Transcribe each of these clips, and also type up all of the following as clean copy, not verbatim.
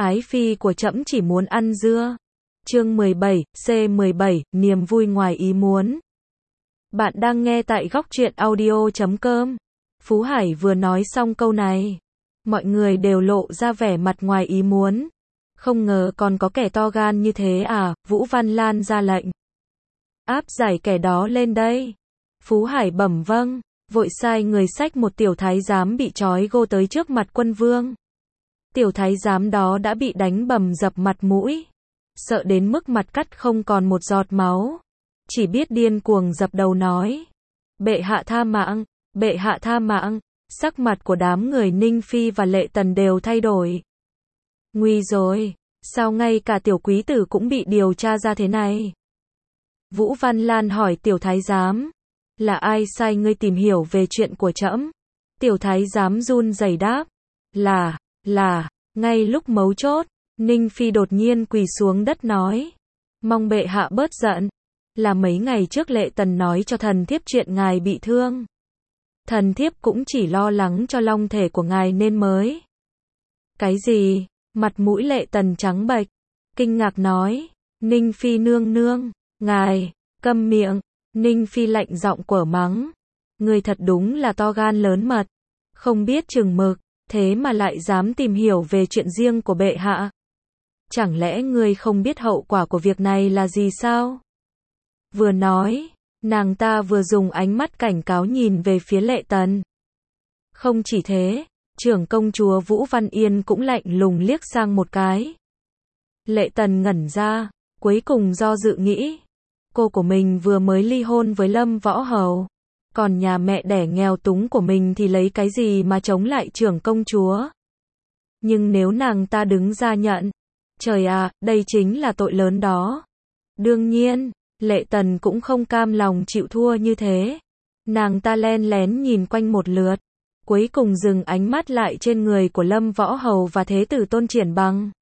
Ái phi của trẫm chỉ muốn ăn dưa. Chương 17, C17, niềm vui ngoài ý muốn. Bạn đang nghe tại góc truyện audio.com. Phú Hải vừa nói xong câu này, mọi người đều lộ ra vẻ mặt ngoài ý muốn. Không ngờ còn có kẻ to gan như thế à, Vũ Văn Lan ra lệnh. Áp giải kẻ đó lên đây. Phú Hải bẩm vâng, vội sai người xách một tiểu thái giám bị trói gô tới trước mặt quân vương. Tiểu thái giám đó đã bị đánh bầm dập mặt mũi, sợ đến mức mặt cắt không còn một giọt máu, chỉ biết điên cuồng dập đầu nói: bệ hạ tha mạng, bệ hạ tha mạng. Sắc mặt của đám người Ninh Phi và Lệ Tần đều thay đổi. Nguy rồi, sao ngay cả tiểu quý tử cũng bị điều tra ra thế này? Vũ Văn Lan hỏi tiểu thái giám: là ai sai ngươi tìm hiểu về chuyện của trẫm? Tiểu thái giám run rẩy đáp: là, ngay lúc mấu chốt, Ninh Phi đột nhiên quỳ xuống đất nói: mong bệ hạ bớt giận, là mấy ngày trước Lệ Tần nói cho thần thiếp chuyện ngài bị thương. Thần thiếp cũng chỉ lo lắng cho long thể của ngài nên mới. Cái gì? Mặt mũi Lệ Tần trắng bệch, kinh ngạc nói: Ninh Phi nương nương, ngài, câm miệng. Ninh Phi lạnh giọng quở mắng: người thật đúng là to gan lớn mật, không biết chừng mực, thế mà lại dám tìm hiểu về chuyện riêng của bệ hạ. Chẳng lẽ ngươi không biết hậu quả của việc này là gì sao? Vừa nói, nàng ta vừa dùng ánh mắt cảnh cáo nhìn về phía Lệ Tần. Không chỉ thế, trưởng công chúa Vũ Văn Yên cũng lạnh lùng liếc sang một cái. Lệ Tần ngẩn ra, cuối cùng do dự nghĩ. Cô của mình vừa mới ly hôn với Lâm Võ Hầu, còn nhà mẹ đẻ nghèo túng của mình thì lấy cái gì mà chống lại trưởng công chúa? Nhưng nếu nàng ta đứng ra nhận, trời à, đây chính là tội lớn đó. Đương nhiên, Lệ Tần cũng không cam lòng chịu thua như thế. Nàng ta len lén nhìn quanh một lượt, cuối cùng dừng ánh mắt lại trên người của Lâm Võ Hầu và Thế tử Tôn Triển Bằng.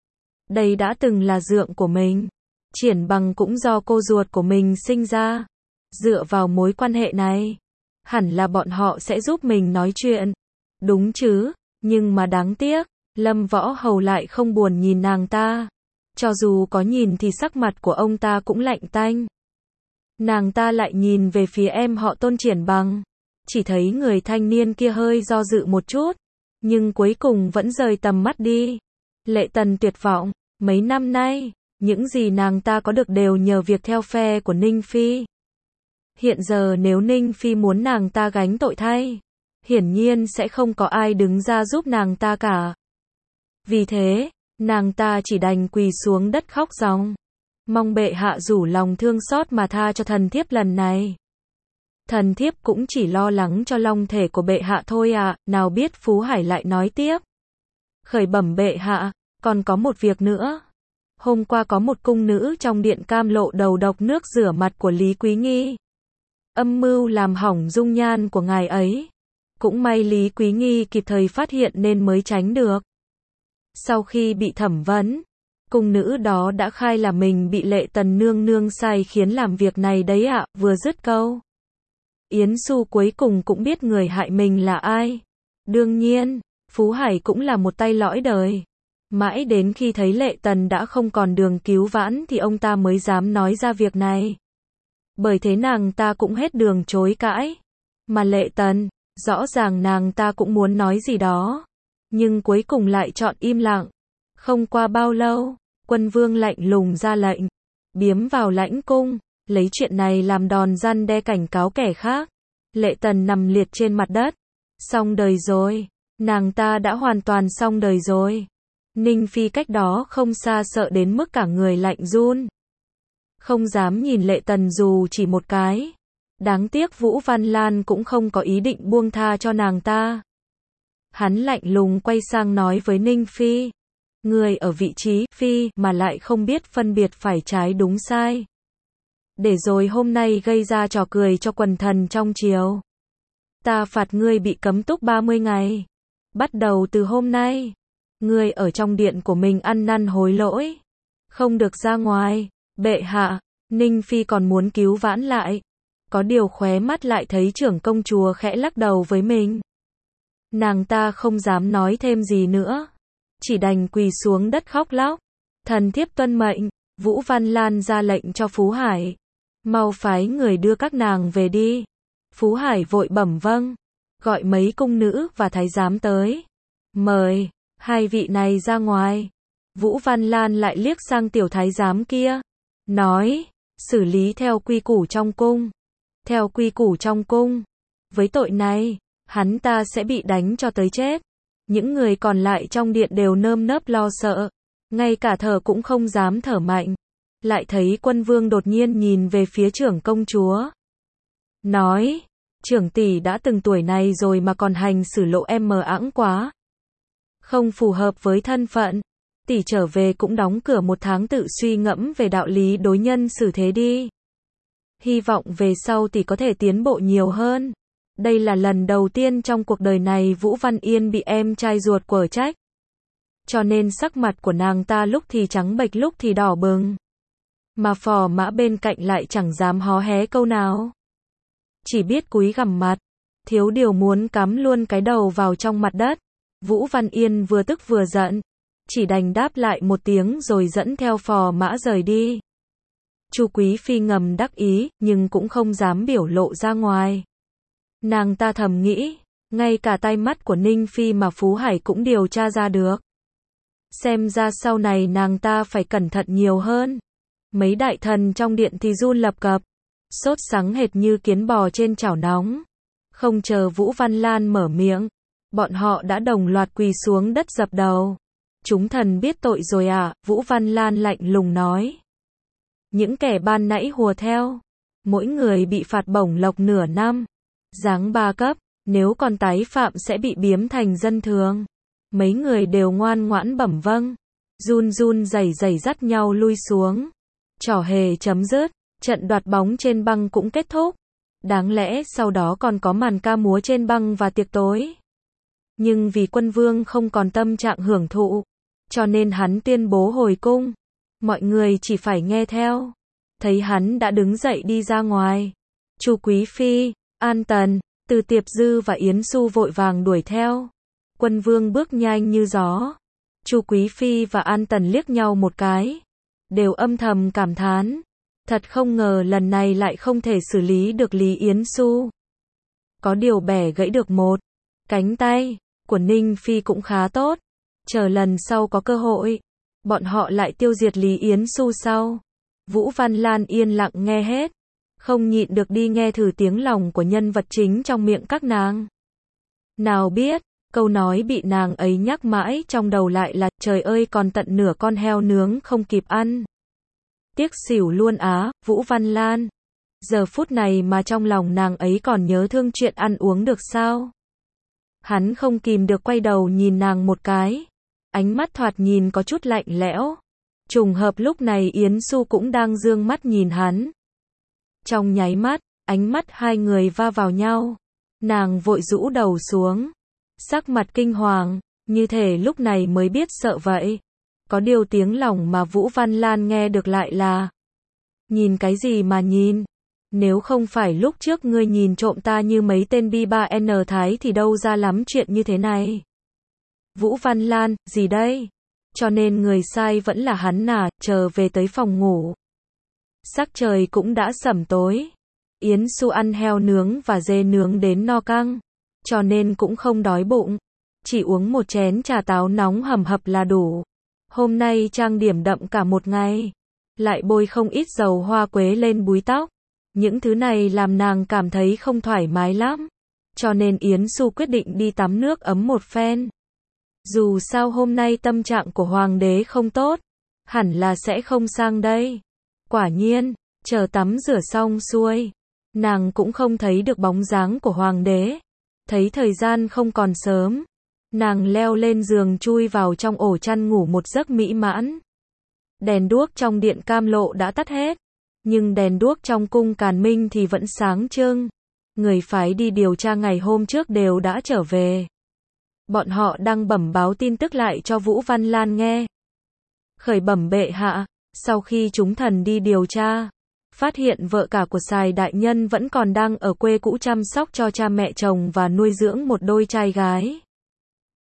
Đây đã từng là dượng của mình. Triển Bằng cũng do cô ruột của mình sinh ra. Dựa vào mối quan hệ này, hẳn là bọn họ sẽ giúp mình nói chuyện. Đúng chứ, nhưng mà đáng tiếc, Lâm Võ Hầu lại không buồn nhìn nàng ta. Cho dù có nhìn thì sắc mặt của ông ta cũng lạnh tanh. Nàng ta lại nhìn về phía em họ Tôn Triển Bằng. Chỉ thấy người thanh niên kia hơi do dự một chút, nhưng cuối cùng vẫn rời tầm mắt đi. Lệ Tần tuyệt vọng, mấy năm nay, những gì nàng ta có được đều nhờ việc theo phe của Ninh Phi. Hiện giờ nếu Ninh Phi muốn nàng ta gánh tội thay, hiển nhiên sẽ không có ai đứng ra giúp nàng ta cả. Vì thế, nàng ta chỉ đành quỳ xuống đất khóc ròng. Mong bệ hạ rủ lòng thương xót mà tha cho thần thiếp lần này. Thần thiếp cũng chỉ lo lắng cho long thể của bệ hạ thôi à, nào biết Phú Hải lại nói tiếp. Khởi bẩm bệ hạ, còn có một việc nữa. Hôm qua có một cung nữ trong điện cam lộ đầu độc nước rửa mặt của Lý Quý Nghi. Âm mưu làm hỏng dung nhan của ngài ấy. Cũng may Lý Quý Nghi kịp thời phát hiện nên mới tránh được. Sau khi bị thẩm vấn, cung nữ đó đã khai là mình bị Lệ Tần nương nương sai khiến làm việc này đấy ạ. Vừa dứt câu, Yến Xu cuối cùng cũng biết người hại mình là ai. Đương nhiên, Phú Hải cũng là một tay lõi đời. Mãi đến khi thấy Lệ Tần đã không còn đường cứu vãn thì ông ta mới dám nói ra việc này. Bởi thế nàng ta cũng hết đường chối cãi. Mà Lệ Tần, rõ ràng nàng ta cũng muốn nói gì đó, nhưng cuối cùng lại chọn im lặng. Không qua bao lâu, quân vương lạnh lùng ra lệnh, biếm vào lãnh cung, lấy chuyện này làm đòn răn đe cảnh cáo kẻ khác. Lệ Tần nằm liệt trên mặt đất. Xong đời rồi, nàng ta đã hoàn toàn xong đời rồi. Ninh Phi cách đó không xa sợ đến mức cả người lạnh run. Không dám nhìn Lệ Tần dù chỉ một cái. Đáng tiếc Vũ Văn Lan cũng không có ý định buông tha cho nàng ta. Hắn lạnh lùng quay sang nói với Ninh Phi: người ở vị trí Phi mà lại không biết phân biệt phải trái đúng sai. Để rồi hôm nay gây ra trò cười cho quần thần trong triều. Ta phạt ngươi bị cấm túc 30 ngày. Bắt đầu từ hôm nay, ngươi ở trong điện của mình ăn năn hối lỗi, không được ra ngoài. Bệ hạ, Ninh Phi còn muốn cứu vãn lại. Có điều khóe mắt lại thấy trưởng công chúa khẽ lắc đầu với mình. Nàng ta không dám nói thêm gì nữa. chỉ đành quỳ xuống đất khóc lóc. Thần thiếp tuân mệnh. Vũ Văn Lan ra lệnh cho Phú Hải. Mau phái người đưa các nàng về đi. Phú Hải vội bẩm vâng. Gọi mấy cung nữ và thái giám tới. Mời, hai vị này ra ngoài. Vũ Văn Lan lại liếc sang tiểu thái giám kia. Nói, xử lý theo quy củ trong cung. Theo quy củ trong cung. Với tội này, hắn ta sẽ bị đánh cho tới chết. Những người còn lại trong điện đều nơm nớp lo sợ. Ngay cả thở cũng không dám thở mạnh. Lại thấy Quân Vương đột nhiên nhìn về phía trưởng công chúa. Nói, trưởng tỷ đã từng tuổi này rồi mà còn hành xử lộ em mờ ẵng quá. Không phù hợp với thân phận. Tỷ trở về cũng đóng cửa 1 tháng tự suy ngẫm về đạo lý đối nhân xử thế đi. Hy vọng về sau tỷ có thể tiến bộ nhiều hơn. Đây là lần đầu tiên trong cuộc đời này Vũ Văn Yên bị em trai ruột quở trách. Cho nên sắc mặt của nàng ta lúc thì trắng bệch lúc thì đỏ bừng. Mà Phò Mã bên cạnh lại chẳng dám hó hé câu nào. Chỉ biết cúi gằm mặt. Thiếu điều muốn cắm luôn cái đầu vào trong mặt đất. Vũ Văn Yên vừa tức vừa giận. Chỉ đành đáp lại một tiếng rồi dẫn theo Phò Mã rời đi. Chu Quý Phi ngầm đắc ý, nhưng cũng không dám biểu lộ ra ngoài. Nàng ta thầm nghĩ, ngay cả tai mắt của Ninh Phi mà Phú Hải cũng điều tra ra được. Xem ra sau này nàng ta phải cẩn thận nhiều hơn. Mấy đại thần trong điện thì run lập cập, sốt sắng hệt như kiến bò trên chảo nóng. Không chờ Vũ Văn Lan mở miệng, bọn họ đã đồng loạt quỳ xuống đất dập đầu. Chúng thần biết tội rồi à? Vũ Văn Lan lạnh lùng nói. Những kẻ ban nãy hùa theo, mỗi người bị phạt bổng lộc nửa năm, giáng 3 cấp, nếu còn tái phạm sẽ bị biếm thành dân thường. Mấy người đều ngoan ngoãn bẩm vâng, run run rẩy rẩy dắt nhau lui xuống. Trò hề chấm dứt, trận đoạt bóng trên băng cũng kết thúc. Đáng lẽ sau đó còn có màn ca múa trên băng và tiệc tối. Nhưng vì Quân Vương không còn tâm trạng hưởng thụ, cho nên hắn tuyên bố hồi cung. Mọi người chỉ phải nghe theo. Thấy hắn đã đứng dậy đi ra ngoài. Chu Quý Phi, An Tần, Từ Tiệp Dư và Yến Xu vội vàng đuổi theo. Quân Vương bước nhanh như gió. Chu Quý Phi và An Tần liếc nhau một cái, đều âm thầm cảm thán. Thật không ngờ lần này lại không thể xử lý được Lý Yến Xu. Có điều bẻ gãy được một cánh tay của Ninh Phi cũng khá tốt. Chờ lần sau có cơ hội, bọn họ lại tiêu diệt Lý Yến Xu sau. Vũ Văn Lan yên lặng nghe hết, không nhịn được đi nghe thử tiếng lòng của nhân vật chính trong miệng các nàng. Nào biết, câu nói bị nàng ấy nhắc mãi trong đầu lại là, trời ơi còn tận nửa con heo nướng không kịp ăn. Tiếc xỉu luôn á, Vũ Văn Lan. Giờ phút này mà trong lòng nàng ấy còn nhớ thương chuyện ăn uống được sao? Hắn không kìm được quay đầu nhìn nàng một cái. Ánh mắt thoạt nhìn có chút lạnh lẽo. Trùng hợp lúc này Yến Xu cũng đang dương mắt nhìn hắn. Trong nháy mắt, ánh mắt hai người va vào nhau. Nàng vội rũ đầu xuống. Sắc mặt kinh hoàng, như thể lúc này mới biết sợ vậy. Có điều tiếng lòng mà Vũ Văn Lan nghe được lại là: nhìn cái gì mà nhìn? Nếu không phải lúc trước ngươi nhìn trộm ta như mấy tên B3N Thái thì đâu ra lắm chuyện như thế này. Vũ Văn Lan, gì đây? Cho nên người sai vẫn là hắn à? Chờ về tới phòng ngủ. Sắc trời cũng đã sẩm tối. Yến Xu ăn heo nướng và dê nướng đến no căng, cho nên cũng không đói bụng. Chỉ uống một chén trà táo nóng hầm hập là đủ. Hôm nay trang điểm đậm cả một ngày. Lại bôi không ít dầu hoa quế lên búi tóc. Những thứ này làm nàng cảm thấy không thoải mái lắm. Cho nên Yến Xu quyết định đi tắm nước ấm một phen. Dù sao hôm nay tâm trạng của hoàng đế không tốt, hẳn là sẽ không sang đây. Quả nhiên, chờ tắm rửa xong xuôi, nàng cũng không thấy được bóng dáng của hoàng đế. Thấy thời gian không còn sớm, nàng leo lên giường chui vào trong ổ chăn ngủ một giấc mỹ mãn. Đèn đuốc trong điện Cam Lộ đã tắt hết, nhưng đèn đuốc trong cung Càn Minh thì vẫn sáng trưng. Người phái đi điều tra ngày hôm trước đều đã trở về. Bọn họ đang bẩm báo tin tức lại cho Vũ Văn Lan nghe. Khởi bẩm bệ hạ, sau khi chúng thần đi điều tra, phát hiện vợ cả của Sài đại nhân vẫn còn đang ở quê cũ chăm sóc cho cha mẹ chồng và nuôi dưỡng một đôi trai gái.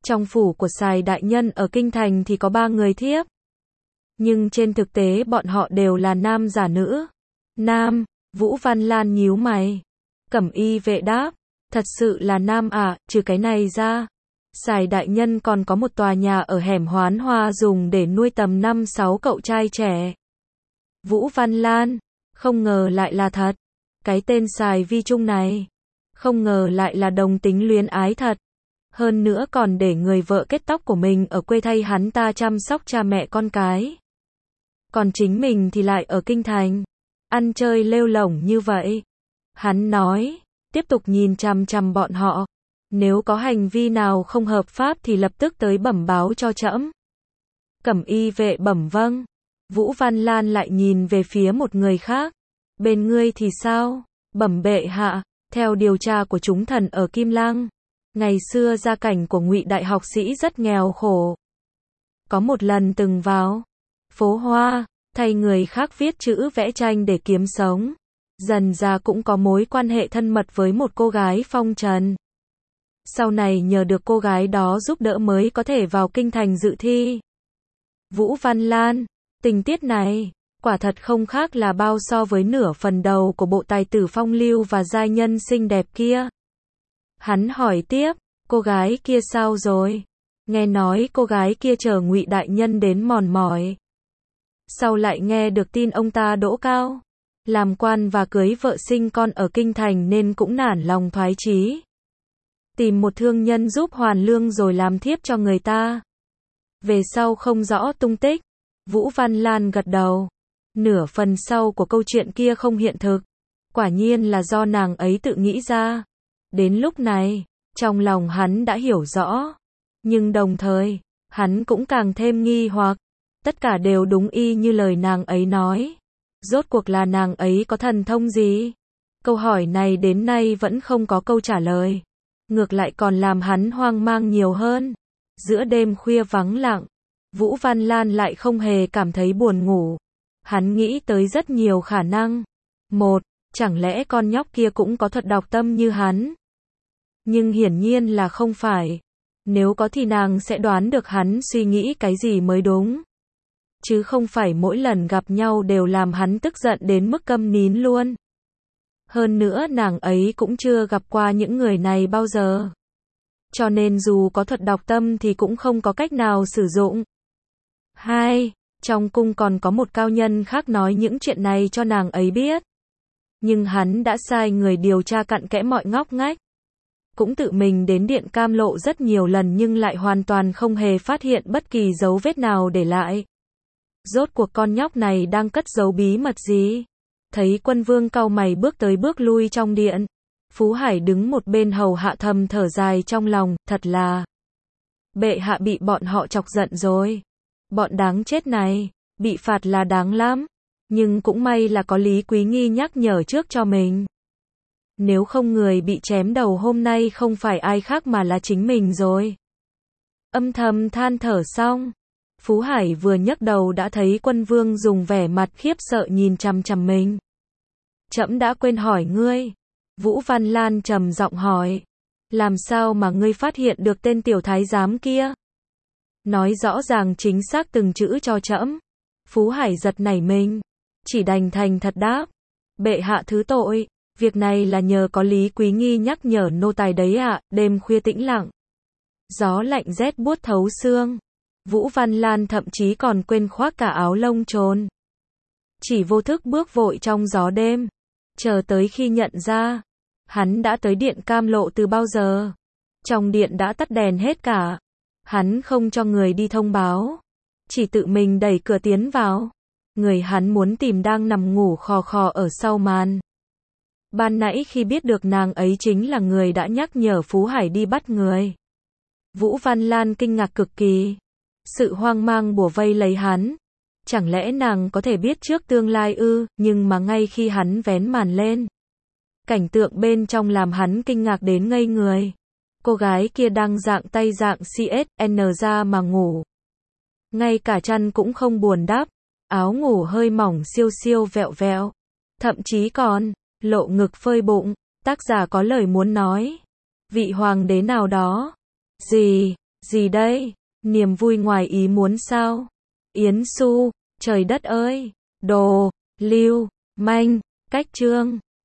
Trong phủ của Sài đại nhân ở kinh thành thì có 3 người thiếp. Nhưng trên thực tế bọn họ đều là nam giả nữ. Nam, Vũ Văn Lan nhíu mày. Cẩm y vệ đáp, thật sự là nam ạ, trừ cái này ra. Sài đại nhân còn có một tòa nhà ở hẻm Hoán Hoa dùng để nuôi tầm 5-6 cậu trai trẻ. Vũ Văn Lan, không ngờ lại là thật. Cái tên Sài Vi Trung này, không ngờ lại là đồng tính luyến ái thật. Hơn nữa còn để người vợ kết tóc của mình ở quê thay hắn ta chăm sóc cha mẹ con cái. Còn chính mình thì lại ở kinh thành, ăn chơi lêu lổng như vậy. Hắn nói, tiếp tục nhìn chằm chằm bọn họ. Nếu có hành vi nào không hợp pháp thì lập tức tới bẩm báo cho trẫm. Cẩm y vệ bẩm vâng. Vũ Văn Lan lại nhìn về phía một người khác. Bên ngươi thì sao? Bẩm bệ hạ, theo điều tra của chúng thần ở Kim Lăng, ngày xưa gia cảnh của Ngụy đại học sĩ rất nghèo khổ. Có một lần từng vào phố Hoa, thay người khác viết chữ vẽ tranh để kiếm sống. Dần ra cũng có mối quan hệ thân mật với một cô gái phong trần. Sau này nhờ được cô gái đó giúp đỡ mới có thể vào kinh thành dự thi. Vũ Văn Lan, tình tiết này, quả thật không khác là bao so với nửa phần đầu của bộ tài tử phong lưu và giai nhân xinh đẹp kia. Hắn hỏi tiếp, cô gái kia sao rồi? Nghe nói cô gái kia chờ Ngụy đại nhân đến mòn mỏi. Sau lại nghe được tin ông ta đỗ cao, làm quan và cưới vợ sinh con ở kinh thành nên cũng nản lòng thoái chí. Tìm một thương nhân giúp hoàn lương rồi làm thiếp cho người ta. Về sau không rõ tung tích. Vũ Văn Lan gật đầu. Nửa phần sau của câu chuyện kia không hiện thực. Quả nhiên là do nàng ấy tự nghĩ ra. Đến lúc này, trong lòng hắn đã hiểu rõ. Nhưng đồng thời, hắn cũng càng thêm nghi hoặc. Tất cả đều đúng y như lời nàng ấy nói. Rốt cuộc là nàng ấy có thần thông gì? Câu hỏi này đến nay vẫn không có câu trả lời. Ngược lại còn làm hắn hoang mang nhiều hơn. Giữa đêm khuya vắng lặng, Vũ Văn Lan lại không hề cảm thấy buồn ngủ. Hắn nghĩ tới rất nhiều khả năng. Một, chẳng lẽ con nhóc kia cũng có thuật đọc tâm như hắn? Nhưng hiển nhiên là không phải. Nếu có thì nàng sẽ đoán được hắn suy nghĩ cái gì mới đúng. Chứ không phải mỗi lần gặp nhau đều làm hắn tức giận đến mức câm nín luôn. Hơn nữa nàng ấy cũng chưa gặp qua những người này bao giờ. Cho nên dù có thuật đọc tâm thì cũng không có cách nào sử dụng. 2. Trong cung còn có một cao nhân khác nói những chuyện này cho nàng ấy biết. Nhưng hắn đã sai người điều tra cặn kẽ mọi ngóc ngách. Cũng tự mình đến Điện Cam Lộ rất nhiều lần nhưng lại hoàn toàn không hề phát hiện bất kỳ dấu vết nào để lại. Rốt cuộc con nhóc này đang cất giấu bí mật gì? Thấy Quân Vương cau mày bước tới bước lui trong điện. Phú Hải đứng một bên hầu hạ thầm thở dài trong lòng, thật là bệ hạ bị bọn họ chọc giận rồi. Bọn đáng chết này, bị phạt là đáng lắm. Nhưng cũng may là có Lý Quý Nghi nhắc nhở trước cho mình. Nếu không người bị chém đầu hôm nay không phải ai khác mà là chính mình rồi. Âm thầm than thở xong, Phú Hải vừa nhấc đầu đã thấy Quân Vương dùng vẻ mặt khiếp sợ nhìn chằm chằm mình. Trẫm đã quên hỏi ngươi. Vũ Văn Lan trầm giọng hỏi. Làm sao mà ngươi phát hiện được tên tiểu thái giám kia? Nói rõ ràng chính xác từng chữ cho trẫm. Phú Hải giật nảy mình, chỉ đành thành thật đáp. Bệ hạ thứ tội, việc này là nhờ có Lý Quý Nghi nhắc nhở nô tài đấy ạ. Đêm khuya tĩnh lặng, gió lạnh rét buốt thấu xương. Vũ Văn Lan thậm chí còn quên khoác cả áo lông trồn. Chỉ vô thức bước vội trong gió đêm. Chờ tới khi nhận ra, hắn đã tới Điện Cam Lộ từ bao giờ. Trong điện đã tắt đèn hết cả. Hắn không cho người đi thông báo. Chỉ tự mình đẩy cửa tiến vào. Người hắn muốn tìm đang nằm ngủ khò khò ở sau màn. Ban nãy khi biết được nàng ấy chính là người đã nhắc nhở Phú Hải đi bắt người. Vũ Văn Lan kinh ngạc cực kỳ. Sự hoang mang bủa vây lấy hắn. Chẳng lẽ nàng có thể biết trước tương lai ư? Nhưng mà ngay khi hắn vén màn lên, cảnh tượng bên trong làm hắn kinh ngạc đến ngây người. Cô gái kia đang dạng tay dạng CSN ra mà ngủ. Ngay cả chăn cũng không buồn đắp. Áo ngủ hơi mỏng siêu siêu vẹo vẹo. Thậm chí còn lộ ngực phơi bụng. Tác giả có lời muốn nói. Vị hoàng đế nào đó. Gì đây? Niềm vui ngoài ý muốn sao? Yến Xu, trời đất ơi! Đồ, lưu, manh, cách chương.